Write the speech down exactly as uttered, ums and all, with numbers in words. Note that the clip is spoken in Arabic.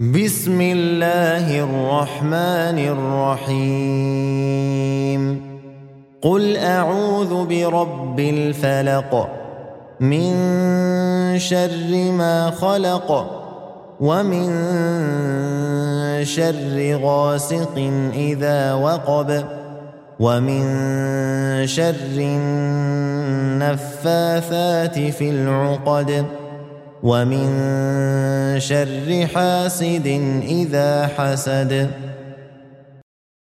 بسم الله الرحمن الرحيم قل أعوذ برب الفلق من شر ما خلق ومن شر غاسق إذا وقب ومن شر النفاثات في العقد ومن شر حاسد إذا حسد.